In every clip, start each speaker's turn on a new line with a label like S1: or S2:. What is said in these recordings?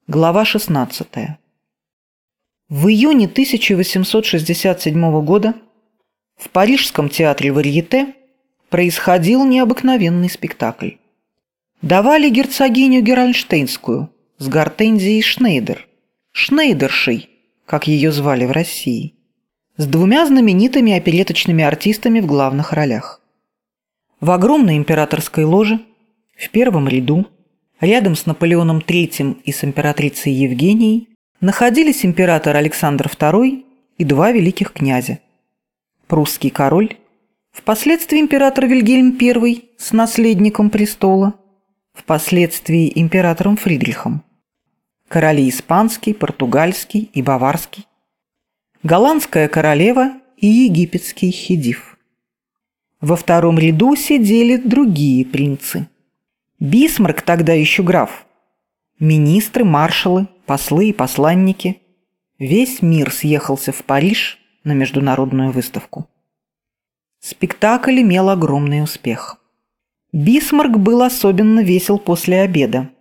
S1: Глава 16. В июне 1867 года в Парижском театре Варьете происходил необыкновенный спектакль. Давали герцогиню Герольштейнскую с Гортензией Шнейдер, Шнейдершей, как ее звали в России, с двумя знаменитыми опереточными артистами в главных ролях. В огромной императорской ложе, в первом ряду, рядом с Наполеоном III и с императрицей Евгенией, находились император Александр II и два великих князя. Прусский король, впоследствии император Вильгельм I с наследником престола, впоследствии императором Фридрихом, короли испанский, португальский и баварский, голландская королева и египетский хедив. Во втором ряду сидели другие принцы. Бисмарк, тогда еще граф, министры, маршалы, послы и посланники. Весь мир съехался в Париж на международную выставку. Спектакль имел огромный успех. Бисмарк был особенно весел после обеда.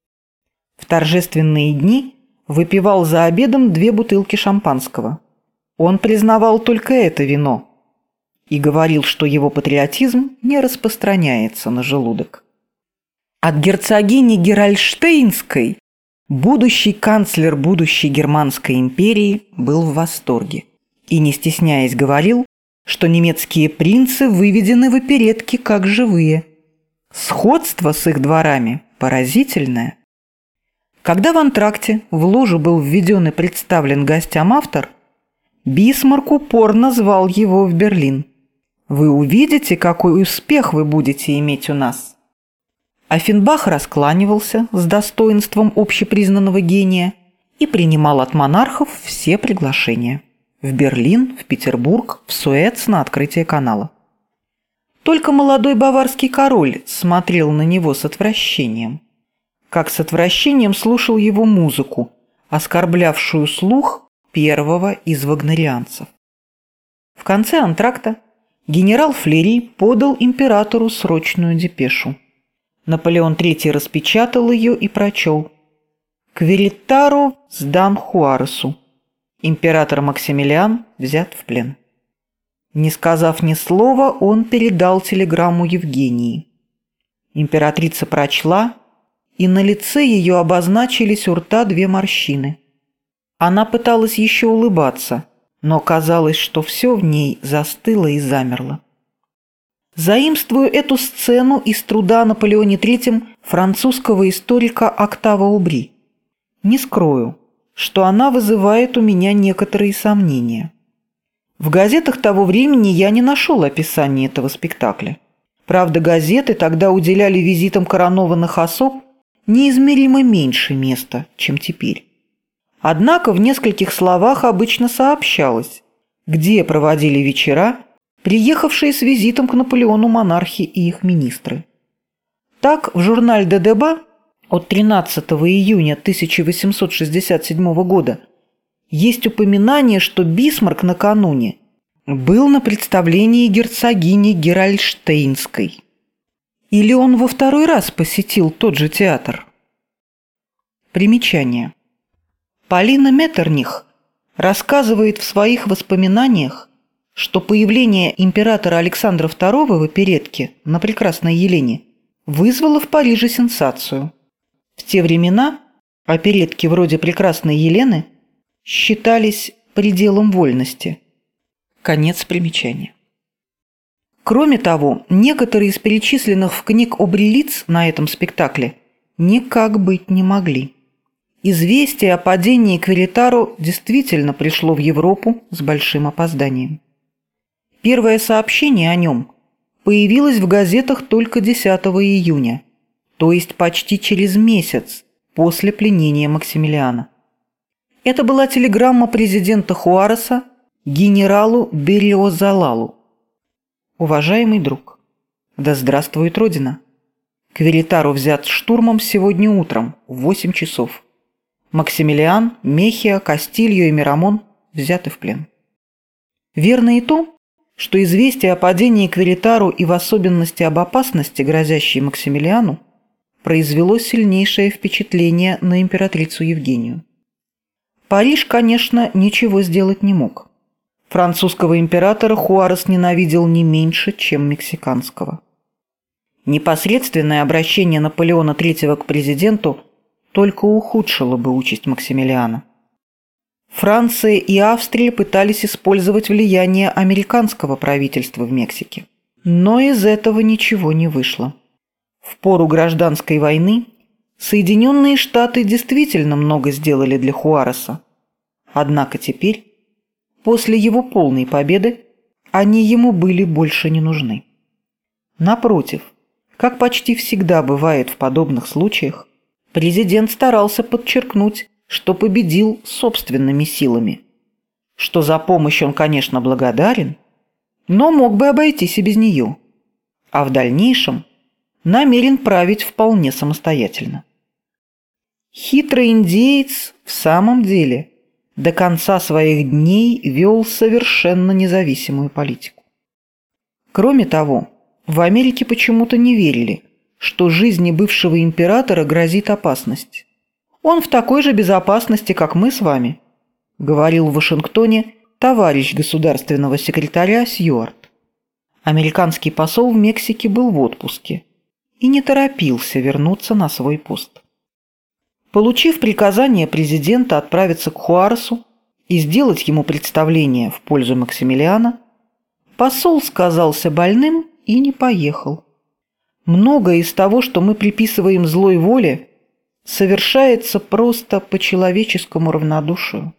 S1: В торжественные дни выпивал за обедом 2 бутылки шампанского. Он признавал только это вино и говорил, что его патриотизм не распространяется на желудок. От герцогини Герольштейнской будущий канцлер будущей Германской империи был в восторге и, не стесняясь, говорил, что немецкие принцы выведены в оперетки как живые. Сходство с их дворами поразительное. Когда в антракте в ложу был введен и представлен гостям автор, Бисмарк упорно звал его в Берлин. «Вы увидите, какой успех вы будете иметь у нас». Оффенбах раскланивался с достоинством общепризнанного гения и принимал от монархов все приглашения в Берлин, в Петербург, в Суэц на открытие канала. Только молодой баварский король смотрел на него с отвращением, как с отвращением слушал его музыку, оскорблявшую слух первого из вагнерианцев. В конце антракта генерал Флери подал императору срочную депешу. Наполеон III распечатал ее и прочел: «Кверитару сдан Хуаресу. Император Максимилиан взят в плен». Не сказав ни слова, он передал телеграмму Евгении. Императрица прочла, и на лице ее обозначились у рта 2 морщины. Она пыталась еще улыбаться, но казалось, что все в ней застыло и замерло. Заимствую эту сцену из труда о Наполеоне III французского историка Октава Убри. Не скрою, что она вызывает у меня некоторые сомнения. В газетах того времени я не нашел описания этого спектакля. Правда, газеты тогда уделяли визитам коронованных особ неизмеримо меньше места, чем теперь. Однако в нескольких словах обычно сообщалось, где проводили вечера приехавшие с визитом к Наполеону монархи и их министры. Так, в журнале «Де Деба» от 13 июня 1867 года есть упоминание, что Бисмарк накануне был на представлении герцогини Герольштейнской. Или он во второй раз посетил тот же театр? Примечание. Полина Меттерних рассказывает в своих воспоминаниях, что появление императора Александра II в оперетке на «Прекрасной Елене» вызвало в Париже сенсацию. В те времена оперетки вроде «Прекрасной Елены» считались пределом вольности. Конец примечания. Кроме того, некоторые из перечисленных в книг Обри лиц на этом спектакле никак быть не могли. Известие о падении Кверитару действительно пришло в Европу с большим опозданием. Первое сообщение о нем появилось в газетах только 10 июня, то есть почти через месяц после пленения Максимилиана. Это была телеграмма президента Хуареса генералу Берриозалалу. «Уважаемый друг, да здравствует Родина! Кверитару взят штурмом сегодня утром в 8 часов. Максимилиан, Мехиа, Кастильо и Мирамон взяты в плен». Верно и то, что известие о падении Кверитару и в особенности об опасности, грозящей Максимилиану, произвело сильнейшее впечатление на императрицу Евгению. Париж, конечно, ничего сделать не мог. Французского императора Хуарес ненавидел не меньше, чем мексиканского. Непосредственное обращение Наполеона III к президенту только ухудшило бы участь Максимилиана. Франция и Австрия пытались использовать влияние американского правительства в Мексике. Но из этого ничего не вышло. В пору гражданской войны Соединенные Штаты действительно много сделали для Хуареса. Однако теперь, после его полной победы, они ему были больше не нужны. Напротив, как почти всегда бывает в подобных случаях, президент старался подчеркнуть, что победил собственными силами, что за помощь он, конечно, благодарен, но мог бы обойтись и без нее, а в дальнейшем намерен править вполне самостоятельно. Хитрый индеец в самом деле до конца своих дней вел совершенно независимую политику. Кроме того, в Америке почему-то не верили, что жизни бывшего императора грозит опасность. «Он в такой же безопасности, как мы с вами», — говорил в Вашингтоне товарищ государственного секретаря Сьюарт. Американский посол в Мексике был в отпуске и не торопился вернуться на свой пост. Получив приказание президента отправиться к Хуаресу и сделать ему представление в пользу Максимилиана, посол сказался больным и не поехал. Многое из того, что мы приписываем злой воле, совершается просто по человеческому равнодушию.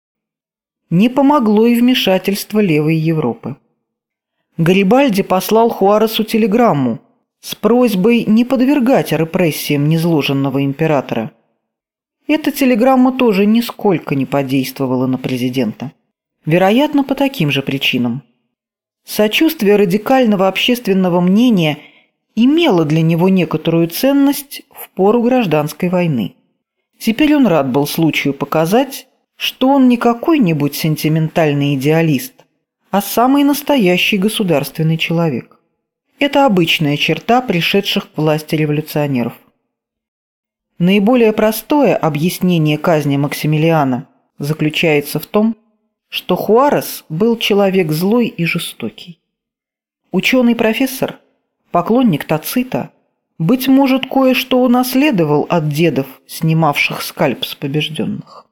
S1: Не помогло и вмешательство левой Европы. Гарибальди послал Хуаресу телеграмму с просьбой не подвергать репрессиям низложенного императора. Эта телеграмма тоже нисколько не подействовала на президента. Вероятно, по таким же причинам. Сочувствие радикального общественного мнения имело для него некоторую ценность в пору гражданской войны. Теперь он рад был случаю показать, что он не какой-нибудь сентиментальный идеалист, а самый настоящий государственный человек. Это обычная черта пришедших к власти революционеров. Наиболее простое объяснение казни Максимилиана заключается в том, что Хуарес был человек злой и жестокий. Ученый-профессор, поклонник Тацита, быть может, кое-что унаследовал от дедов, снимавших скальп с побежденных.